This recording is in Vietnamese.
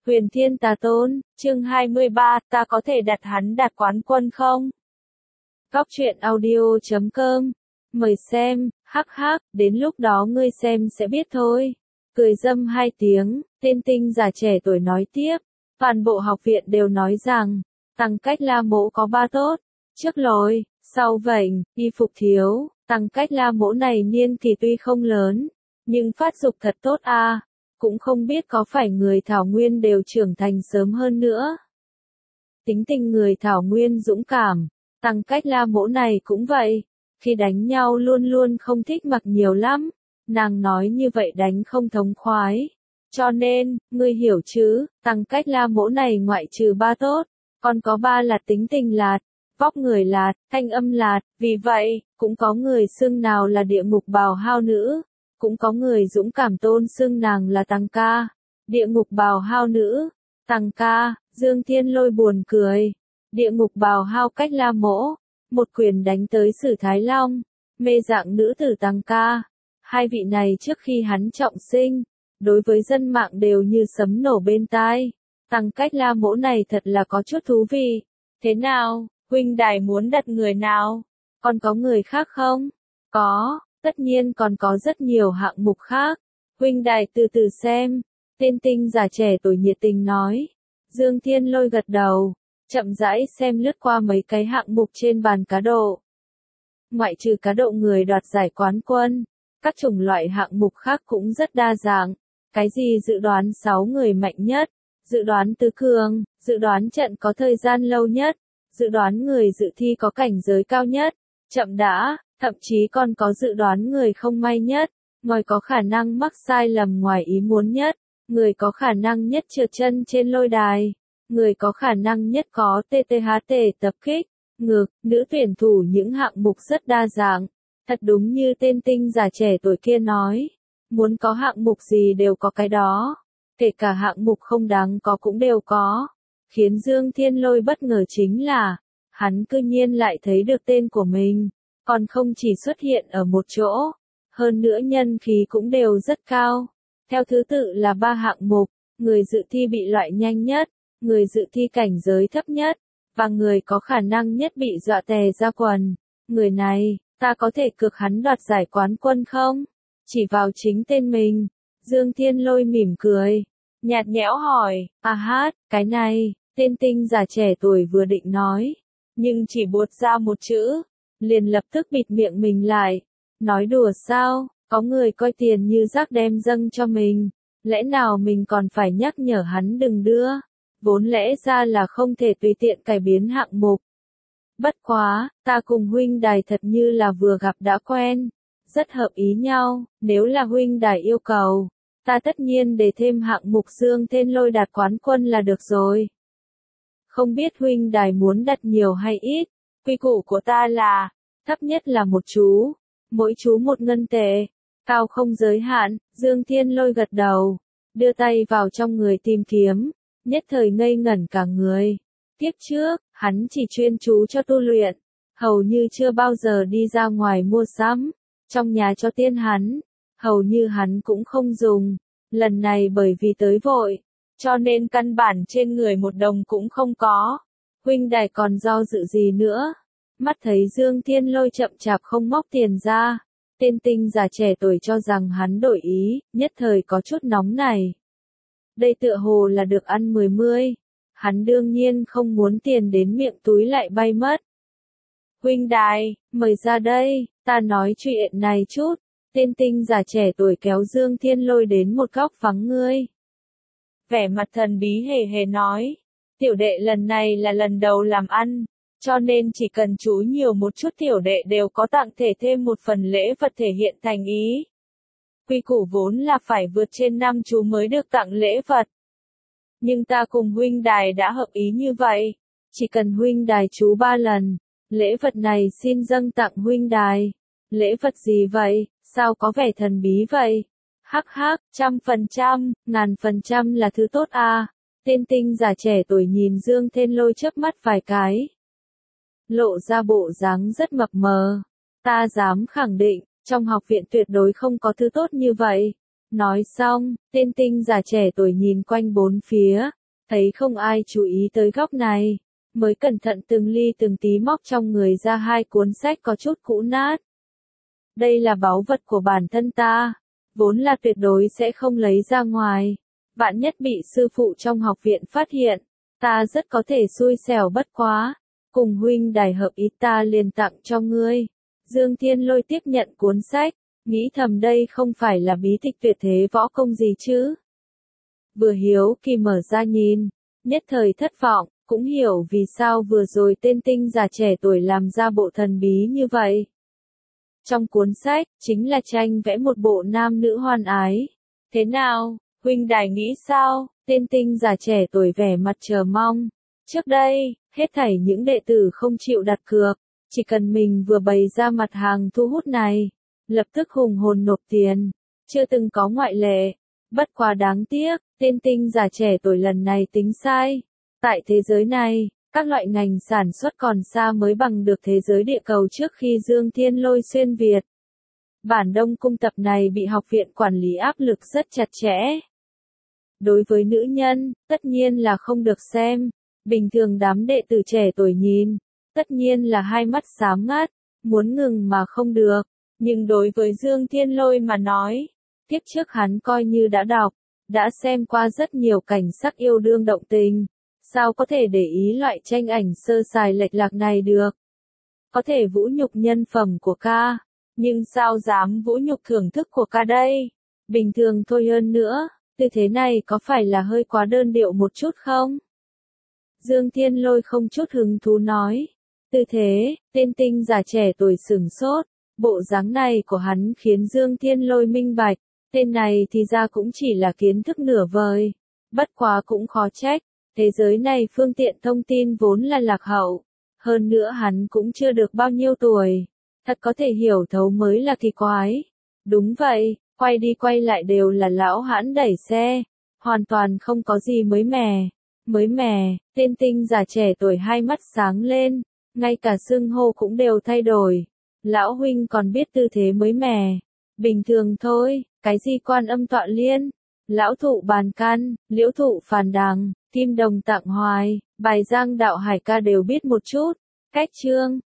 Huyền Thiên Tà Tôn, chương 23, ta có thể đặt hắn đạt quán quân không? Góc truyện audio.com. Mời xem, hắc hắc, đến lúc đó ngươi xem sẽ biết thôi. Cười dâm 2 tiếng, tên tinh già trẻ tuổi nói tiếp. Toàn bộ học viện đều nói rằng, Tăng Cách La Mỗ có 3 tốt. Trước lồi, sau vảnh, y phục thiếu, Tăng Cách La Mỗ này niên kỳ tuy không lớn, nhưng phát dục thật tốt a. Cũng không biết có phải người Thảo Nguyên đều trưởng thành sớm hơn nữa. Tính tình người Thảo Nguyên dũng cảm, Tăng Cách La Mỗ này cũng vậy, khi đánh nhau luôn luôn không thích mặc nhiều lắm, nàng nói như vậy đánh không thống khoái. Cho nên, ngươi hiểu chứ, Tăng Cách La Mỗ này ngoại trừ 3 tốt, còn có 3 là tính tình lạt, vóc người lạt, thanh âm lạt, vì vậy, cũng có người xưng nào là địa ngục bào hao nữ. Cũng có người dũng cảm tôn xưng nàng là Tăng ca, địa ngục bào hao nữ, Tăng ca, Dương Thiên Lôi buồn cười, địa ngục bào hao Cách La Mỗ, một quyền đánh tới Sử Thái Long, mê dạng nữ tử Tăng ca. Hai vị này trước khi hắn trọng sinh, đối với dân mạng đều như sấm nổ bên tai. Tăng Cách La Mỗ này thật là có chút thú vị. Thế nào, huynh đài muốn đặt người nào? Còn có người khác không? Có. Tất nhiên còn có rất nhiều hạng mục khác. Huynh đài từ từ xem. Tên tinh già trẻ tuổi nhiệt tình nói. Dương Thiên Lôi gật đầu. Chậm rãi xem lướt qua mấy cái hạng mục trên bàn cá độ. Ngoại trừ cá độ người đoạt giải quán quân, các chủng loại hạng mục khác cũng rất đa dạng. Cái gì dự đoán 6 người mạnh nhất, dự đoán tứ cường, dự đoán trận có thời gian lâu nhất, dự đoán người dự thi có cảnh giới cao nhất, chậm đã. Thậm chí còn có dự đoán người không may nhất, người có khả năng mắc sai lầm ngoài ý muốn nhất, người có khả năng nhất trượt chân trên lôi đài, người có khả năng nhất có TTHT tập kích, ngược, nữ tuyển thủ những hạng mục rất đa dạng. Thật đúng như tên tinh già trẻ tuổi kia nói, muốn có hạng mục gì đều có cái đó, kể cả hạng mục không đáng có cũng đều có. Khiến Dương Thiên Lôi bất ngờ chính là, hắn cư nhiên lại thấy được tên của mình. Còn không chỉ xuất hiện ở một chỗ, hơn nữa nhân khí cũng đều rất cao. Theo thứ tự là 3 hạng mục, người dự thi bị loại nhanh nhất, người dự thi cảnh giới thấp nhất, và người có khả năng nhất bị dọa tè ra quần. Người này, ta có thể cược hắn đoạt giải quán quân không? Chỉ vào chính tên mình, Dương Thiên Lôi mỉm cười, nhạt nhẽo hỏi, cái này, tên tinh già trẻ tuổi vừa định nói, nhưng chỉ buột ra một chữ. Liền lập tức bịt miệng mình lại. Nói đùa sao, có người coi tiền như rác đem dâng cho mình. Lẽ nào mình còn phải nhắc nhở hắn đừng đưa. Vốn lẽ ra là không thể tùy tiện cải biến hạng mục. Bất quá, ta cùng huynh đài thật như là vừa gặp đã quen. Rất hợp ý nhau, nếu là huynh đài yêu cầu. Ta tất nhiên để thêm hạng mục Dương Thiên Lôi đạt quán quân là được rồi. Không biết huynh đài muốn đặt nhiều hay ít. Quy củ của ta là, thấp nhất là một chú, mỗi chú 1 ngân tệ, cao không giới hạn. Dương Thiên Lôi gật đầu, đưa tay vào trong người tìm kiếm, nhất thời ngây ngẩn cả người. Tiếp trước, hắn chỉ chuyên chú cho tu luyện, hầu như chưa bao giờ đi ra ngoài mua sắm, trong nhà cho tiên hắn, hầu như hắn cũng không dùng. Lần này bởi vì tới vội, cho nên căn bản trên người 1 đồng cũng không có. Huynh đài còn do dự gì nữa? Mắt thấy Dương Thiên Lôi chậm chạp không móc tiền ra, tên tinh già trẻ tuổi cho rằng hắn đổi ý, nhất thời có chút nóng này. Đây tựa hồ là được ăn 10. Hắn đương nhiên không muốn tiền đến miệng túi lại bay mất. Huynh đài, mời ra đây, ta nói chuyện này chút. Tên tinh già trẻ tuổi kéo Dương Thiên Lôi đến một góc vắng ngươi. Vẻ mặt thần bí hề hề nói. Tiểu đệ lần này là lần đầu làm ăn, cho nên chỉ cần chú nhiều một chút tiểu đệ đều có tặng thể thêm một phần lễ vật thể hiện thành ý. Quy củ vốn là phải vượt trên 5 chú mới được tặng lễ vật. Nhưng ta cùng huynh đài đã hợp ý như vậy, chỉ cần huynh đài chú 3 lần, lễ vật này xin dâng tặng huynh đài. Lễ vật gì vậy, sao có vẻ thần bí vậy? Hắc hắc, 100%, 1000% là thứ tốt à? Tên tinh già trẻ tuổi nhìn Dương Thiên Lôi chớp mắt vài cái. Lộ ra bộ dáng rất mập mờ. Ta dám khẳng định, trong học viện tuyệt đối không có thứ tốt như vậy. Nói xong, tên tinh già trẻ tuổi nhìn quanh bốn phía, thấy không ai chú ý tới góc này, mới cẩn thận từng ly từng tí móc trong người ra hai cuốn sách có chút cũ nát. Đây là báu vật của bản thân ta, vốn là tuyệt đối sẽ không lấy ra ngoài. Vạn nhất bị sư phụ trong học viện phát hiện, ta rất có thể xui xẻo bất quá. Cùng huynh đài hợp ý ta liền tặng cho ngươi. Dương Thiên Lôi tiếp nhận cuốn sách, nghĩ thầm đây không phải là bí tịch tuyệt thế võ công gì chứ. Vừa hiếu kỳ mở ra nhìn, nhất thời thất vọng, cũng hiểu vì sao vừa rồi tên tinh già trẻ tuổi làm ra bộ thần bí như vậy. Trong cuốn sách, chính là tranh vẽ một bộ nam nữ hoan ái. Thế nào, huynh đài nghĩ sao? Tên tinh già trẻ tuổi vẻ mặt chờ mong. Trước đây, hết thảy những đệ tử không chịu đặt cược, chỉ cần mình vừa bày ra mặt hàng thu hút này, lập tức hùng hồn nộp tiền, chưa từng có ngoại lệ. Bất quá đáng tiếc, tên tinh già trẻ tuổi lần này tính sai. Tại thế giới này, các loại ngành sản xuất còn xa mới bằng được thế giới địa cầu trước khi Dương Thiên Lôi xuyên Việt. Bản Đông cung tập này bị học viện quản lý áp lực rất chặt chẽ. Đối với nữ nhân, tất nhiên là không được xem. Bình thường đám đệ tử trẻ tuổi nhìn, tất nhiên là hai mắt sáng ngắt, muốn ngừng mà không được. Nhưng đối với Dương Thiên Lôi mà nói, kiếp trước hắn coi như đã đọc, đã xem qua rất nhiều cảnh sắc yêu đương động tình. Sao có thể để ý loại tranh ảnh sơ sài lệch lạc này được? Có thể vũ nhục nhân phẩm của ca, nhưng sao dám vũ nhục thưởng thức của ca đây? Bình thường thôi hơn nữa, tư thế này có phải là hơi quá đơn điệu một chút không? Dương Thiên Lôi không chút hứng thú nói. Tư thế, tên tinh già trẻ tuổi sửng sốt, bộ dáng này của hắn khiến Dương Thiên Lôi minh bạch, tên này thì ra cũng chỉ là kiến thức nửa vời. Bất quá cũng khó trách. Thế giới này phương tiện thông tin vốn là lạc hậu, hơn nữa hắn cũng chưa được bao nhiêu tuổi, thật có thể hiểu thấu mới là kỳ quái. Đúng vậy, quay đi quay lại đều là lão hãn đẩy xe, hoàn toàn không có gì mới mẻ. Mới mẻ, tên tinh già trẻ tuổi hai mắt sáng lên, ngay cả xưng hô cũng đều thay đổi. Lão huynh còn biết tư thế mới mẻ, bình thường thôi, cái gì Quan Âm Tọa Liên, lão thụ bàn căn, liễu thụ phàn đằng. Kim đồng tặng hoài, bài giang đạo hải ca đều biết một chút. Cách chương